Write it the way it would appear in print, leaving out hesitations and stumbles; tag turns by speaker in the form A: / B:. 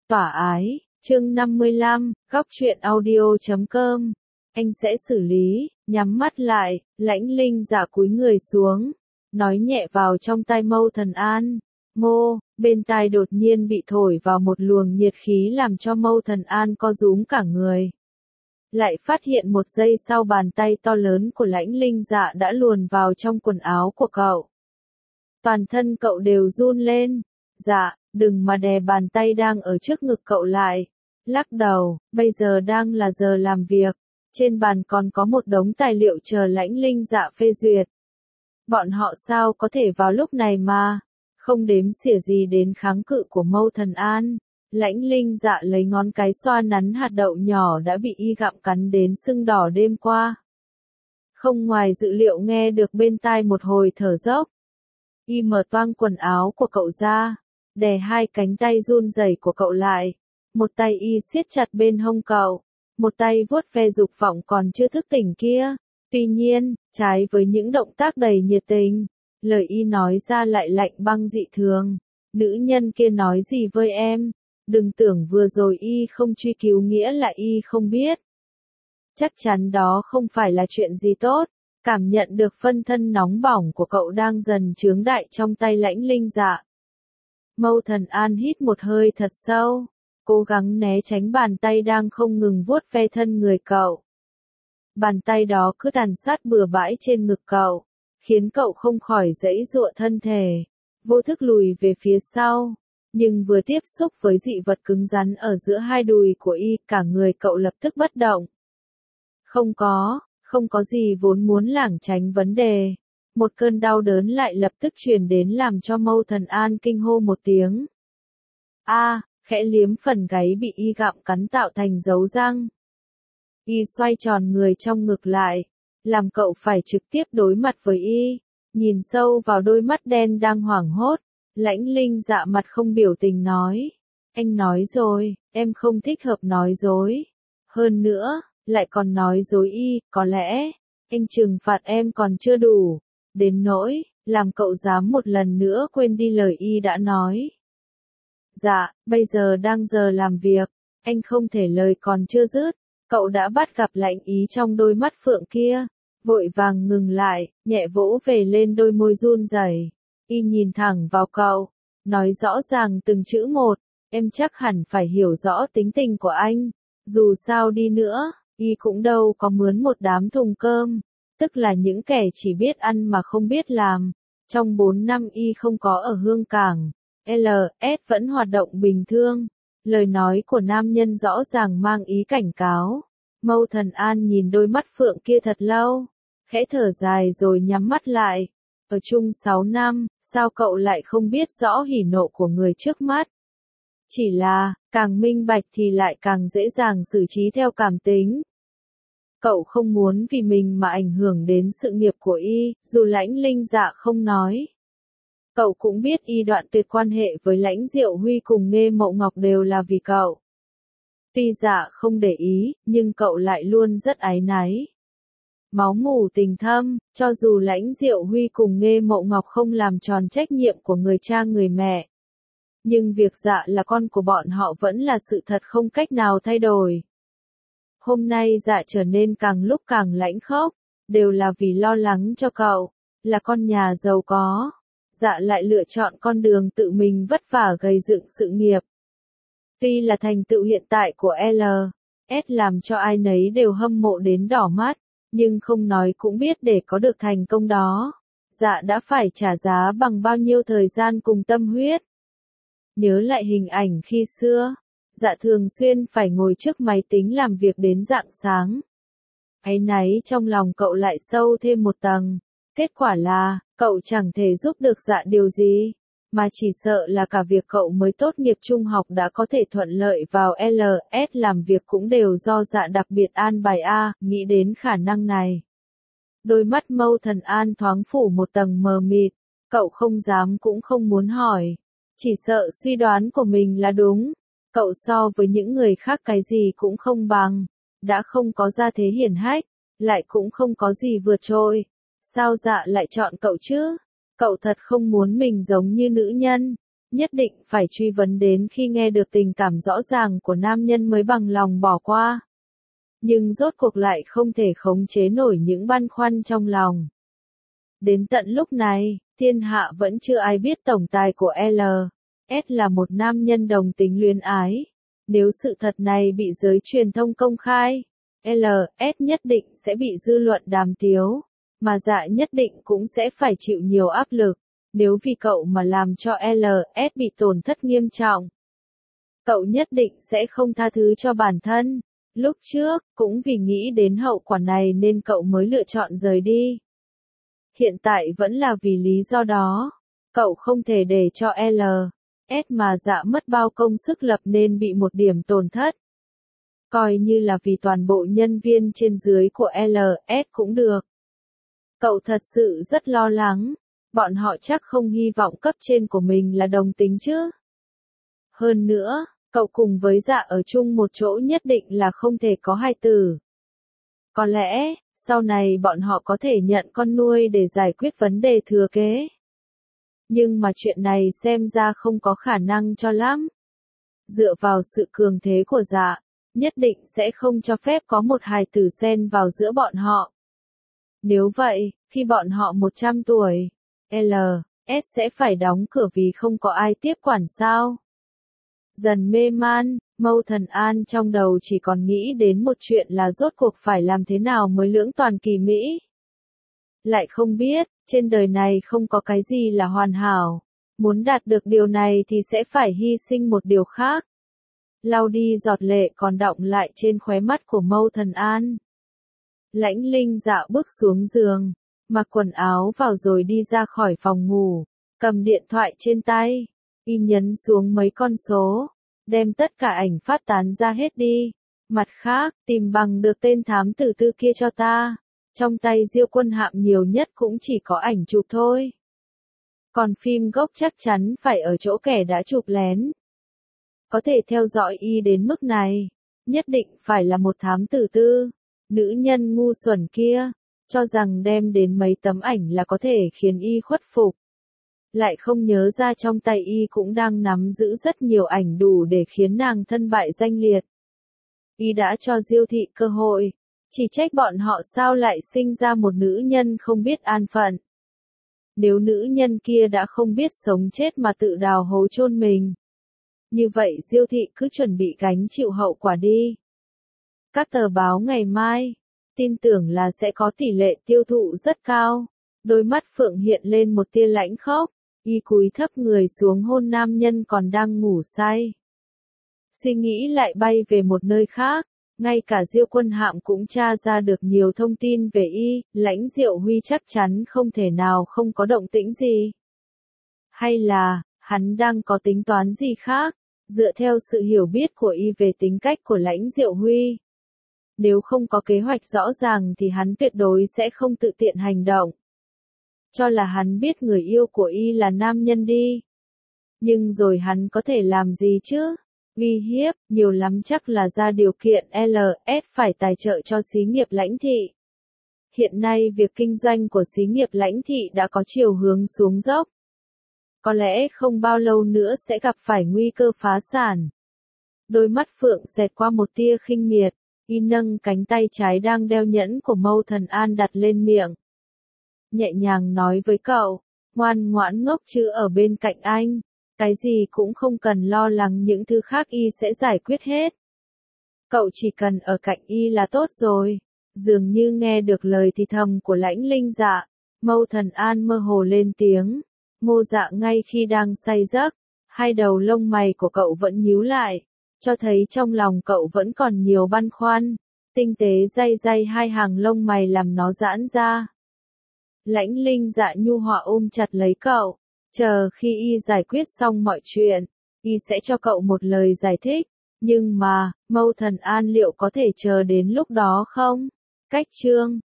A: Tỏa ái, chương 55, góc truyện audio.com. Anh sẽ xử lý, nhắm mắt lại, Lãnh Linh Dạ cúi người xuống, nói nhẹ vào trong tai Mâu Thần An. Ngô, bên tai đột nhiên bị thổi vào một luồng nhiệt khí làm cho Mâu Thần An co rúm cả người. Lại phát hiện một giây sau bàn tay to lớn của Lãnh Linh Dạ đã luồn vào trong quần áo của cậu. Toàn thân cậu đều run lên. Dạ, đừng mà đè bàn tay đang ở trước ngực cậu lại. Lắc đầu, bây giờ đang là giờ làm việc. Trên bàn còn có một đống tài liệu chờ Lãnh Linh Dạ phê duyệt. Bọn họ sao có thể vào lúc này mà không đếm xỉa gì đến kháng cự của Mâu Thần An. Lãnh Linh Dạ lấy ngón cái xoa nắn hạt đậu nhỏ đã bị y gặm cắn đến sưng đỏ đêm qua. Không ngoài dự liệu nghe được bên tai một hồi thở dốc. Y mở toang quần áo của cậu ra, đè hai cánh tay run rẩy của cậu lại. Một tay y siết chặt bên hông cậu, một tay vuốt ve dục vọng còn chưa thức tỉnh kia. Tuy nhiên, trái với những động tác đầy nhiệt tình, lời y nói ra lại lạnh băng dị thường. Nữ nhân kia nói gì với em? Đừng tưởng vừa rồi y không truy cứu nghĩa là y không biết. Chắc chắn đó không phải là chuyện gì tốt. Cảm nhận được phân thân nóng bỏng của cậu đang dần chướng đại trong tay Lãnh Linh Dạ. Mâu Thần An hít một hơi thật sâu, cố gắng né tránh bàn tay đang không ngừng vuốt ve thân người cậu. Bàn tay đó cứ đàn sát bừa bãi trên ngực cậu, khiến cậu không khỏi giãy giụa thân thể, vô thức lùi về phía sau. Nhưng vừa tiếp xúc với dị vật cứng rắn ở giữa hai đùi của y, cả người cậu lập tức bất động. Không có gì vốn muốn lảng tránh vấn đề. Một cơn đau đớn lại lập tức truyền đến làm cho Mâu Thần An kinh hô một tiếng. Khẽ liếm phần gáy bị y gặm cắn tạo thành dấu răng. Y xoay tròn người trong ngực lại, làm cậu phải trực tiếp đối mặt với y, nhìn sâu vào đôi mắt đen đang hoảng hốt. Lãnh Linh Dạ mặt không biểu tình nói. Anh nói rồi, em không thích hợp nói dối. Hơn nữa, lại còn nói dối y, có lẽ anh trừng phạt em còn chưa đủ, đến nỗi làm cậu dám một lần nữa quên đi lời y đã nói. Dạ, bây giờ đang giờ làm việc, anh không thể lời còn chưa dứt, cậu đã bắt gặp lạnh ý trong đôi mắt phượng kia, vội vàng ngừng lại, nhẹ vỗ về lên đôi môi run rẩy. Y nhìn thẳng vào cậu, nói rõ ràng từng chữ một, em chắc hẳn phải hiểu rõ tính tình của anh, dù sao đi nữa, y cũng đâu có mướn một đám thùng cơm, tức là những kẻ chỉ biết ăn mà không biết làm. Trong 4 năm y không có ở Hương Cảng, LS vẫn hoạt động bình thường. Lời nói của nam nhân rõ ràng mang ý cảnh cáo. Mâu Thần An nhìn đôi mắt phượng kia thật lâu, khẽ thở dài rồi nhắm mắt lại. Ở chung 6 năm, sao cậu lại không biết rõ hỉ nộ của người trước mắt? Chỉ là, càng minh bạch thì lại càng dễ dàng xử trí theo cảm tính. Cậu không muốn vì mình mà ảnh hưởng đến sự nghiệp của y, dù Lãnh Linh Dạ không nói. Cậu cũng biết y đoạn tuyệt quan hệ với Lãnh Diệu Huy cùng Nghê Mậu Ngọc đều là vì cậu. Tuy Dạ không để ý, nhưng cậu lại luôn rất áy náy. Máu mủ tình thâm, cho dù Lãnh Diệu Huy cùng Nghê Mậu Ngọc không làm tròn trách nhiệm của người cha người mẹ. Nhưng việc Dạ là con của bọn họ vẫn là sự thật không cách nào thay đổi. Hôm nay Dạ trở nên càng lúc càng lãnh khốc, đều là vì lo lắng cho cậu, là con nhà giàu có. Dạ lại lựa chọn con đường tự mình vất vả gây dựng sự nghiệp. Tuy là thành tựu hiện tại của LS làm cho ai nấy đều hâm mộ đến đỏ mắt, nhưng không nói cũng biết để có được thành công đó, Dạ đã phải trả giá bằng bao nhiêu thời gian cùng tâm huyết. Nhớ lại hình ảnh khi xưa, Dạ thường xuyên phải ngồi trước máy tính làm việc đến rạng sáng. Áy náy trong lòng cậu lại sâu thêm một tầng. Kết quả là, cậu chẳng thể giúp được Dạ điều gì, mà chỉ sợ là cả việc cậu mới tốt nghiệp trung học đã có thể thuận lợi vào LS làm việc cũng đều do Dạ đặc biệt an bài nghĩ đến khả năng này. Đôi mắt Mâu Thần An thoáng phủ một tầng mờ mịt, cậu không dám cũng không muốn hỏi, chỉ sợ suy đoán của mình là đúng. Cậu so với những người khác cái gì cũng không bằng, đã không có gia thế hiển hách, lại cũng không có gì vượt trội. Sao Dạ lại chọn cậu chứ? Cậu thật không muốn mình giống như nữ nhân, nhất định phải truy vấn đến khi nghe được tình cảm rõ ràng của nam nhân mới bằng lòng bỏ qua. Nhưng rốt cuộc lại không thể khống chế nổi những băn khoăn trong lòng. Đến tận lúc này, thiên hạ vẫn chưa ai biết tổng tài của LS là một nam nhân đồng tính luyến ái. Nếu sự thật này bị giới truyền thông công khai, LS nhất định sẽ bị dư luận đàm tiếu, mà Dạ nhất định cũng sẽ phải chịu nhiều áp lực, nếu vì cậu mà làm cho LS bị tổn thất nghiêm trọng. Cậu nhất định sẽ không tha thứ cho bản thân. Lúc trước, cũng vì nghĩ đến hậu quả này nên cậu mới lựa chọn rời đi. Hiện tại vẫn là vì lý do đó. Cậu không thể để cho LS mà Dạ mất bao công sức lập nên bị một điểm tổn thất. Coi như là vì toàn bộ nhân viên trên dưới của LS cũng được. Cậu thật sự rất lo lắng. Bọn họ chắc không hy vọng cấp trên của mình là đồng tính chứ. Hơn nữa, cậu cùng với Dạ ở chung một chỗ nhất định là không thể có hài tử. Có lẽ, sau này bọn họ có thể nhận con nuôi để giải quyết vấn đề thừa kế. Nhưng mà chuyện này xem ra không có khả năng cho lắm. Dựa vào sự cường thế của Dạ, nhất định sẽ không cho phép có một hài tử xen vào giữa bọn họ. Nếu vậy, khi bọn họ 100 tuổi, LS sẽ phải đóng cửa vì không có ai tiếp quản sao? Dần mê man, Mâu Thần An trong đầu chỉ còn nghĩ đến một chuyện là rốt cuộc phải làm thế nào mới lưỡng toàn kỳ mỹ. Lại không biết, trên đời này không có cái gì là hoàn hảo. Muốn đạt được điều này thì sẽ phải hy sinh một điều khác. Lau đi giọt lệ còn đọng lại trên khóe mắt của Mâu Thần An. Lãnh Linh Dạ bước xuống giường, mặc quần áo vào rồi đi ra khỏi phòng ngủ, cầm điện thoại trên tay, y nhấn xuống mấy con số, đem tất cả ảnh phát tán ra hết đi. Mặt khác, tìm bằng được tên thám tử tư kia cho ta. Trong tay Diêu Quân Hạm nhiều nhất cũng chỉ có ảnh chụp thôi. Còn phim gốc chắc chắn phải ở chỗ kẻ đã chụp lén. Có thể theo dõi y đến mức này, nhất định phải là một thám tử tư. Nữ nhân ngu xuẩn kia, cho rằng đem đến mấy tấm ảnh là có thể khiến y khuất phục. Lại không nhớ ra trong tay y cũng đang nắm giữ rất nhiều ảnh đủ để khiến nàng thân bại danh liệt. Y đã cho Diêu thị cơ hội, chỉ trách bọn họ sao lại sinh ra một nữ nhân không biết an phận. Nếu nữ nhân kia đã không biết sống chết mà tự đào hố chôn mình, như vậy Diêu thị cứ chuẩn bị gánh chịu hậu quả đi. Các tờ báo ngày mai, tin tưởng là sẽ có tỷ lệ tiêu thụ rất cao. Đôi mắt Phượng hiện lên một tia lãnh khốc, y cúi thấp người xuống hôn nam nhân còn đang ngủ say. Suy nghĩ lại bay về một nơi khác, ngay cả Diêu Quân Hạm cũng tra ra được nhiều thông tin về y, Lãnh Diệu Huy chắc chắn không thể nào không có động tĩnh gì. Hay là, hắn đang có tính toán gì khác, dựa theo sự hiểu biết của y về tính cách của Lãnh Diệu Huy. Nếu không có kế hoạch rõ ràng thì hắn tuyệt đối sẽ không tự tiện hành động. Cho là hắn biết người yêu của y là nam nhân đi. Nhưng rồi hắn có thể làm gì chứ? Uy hiếp, nhiều lắm chắc là ra điều kiện LS phải tài trợ cho xí nghiệp Lãnh thị. Hiện nay việc kinh doanh của xí nghiệp Lãnh thị đã có chiều hướng xuống dốc. Có lẽ không bao lâu nữa sẽ gặp phải nguy cơ phá sản. Đôi mắt Phượng xẹt qua một tia khinh miệt, y nâng cánh tay trái đang đeo nhẫn của Mâu Thần An đặt lên miệng. Nhẹ nhàng nói với cậu, ngoan ngoãn ngốc chứ ở bên cạnh anh, cái gì cũng không cần lo lắng, những thứ khác y sẽ giải quyết hết. Cậu chỉ cần ở cạnh y là tốt rồi. Dường như nghe được lời thì thầm của Lãnh Linh Dạ, Mâu Thần An mơ hồ lên tiếng. Ngô Dạ ngay khi đang say giấc, hai đầu lông mày của cậu vẫn nhíu lại, cho thấy trong lòng cậu vẫn còn nhiều băn khoăn. Tinh tế day day hai hàng lông mày làm nó giãn ra. Lãnh Linh Dạ nhu hòa ôm chặt lấy cậu, chờ khi y giải quyết xong mọi chuyện, y sẽ cho cậu một lời giải thích. Nhưng mà, Mâu Thần An liệu có thể chờ đến lúc đó không? Cách chương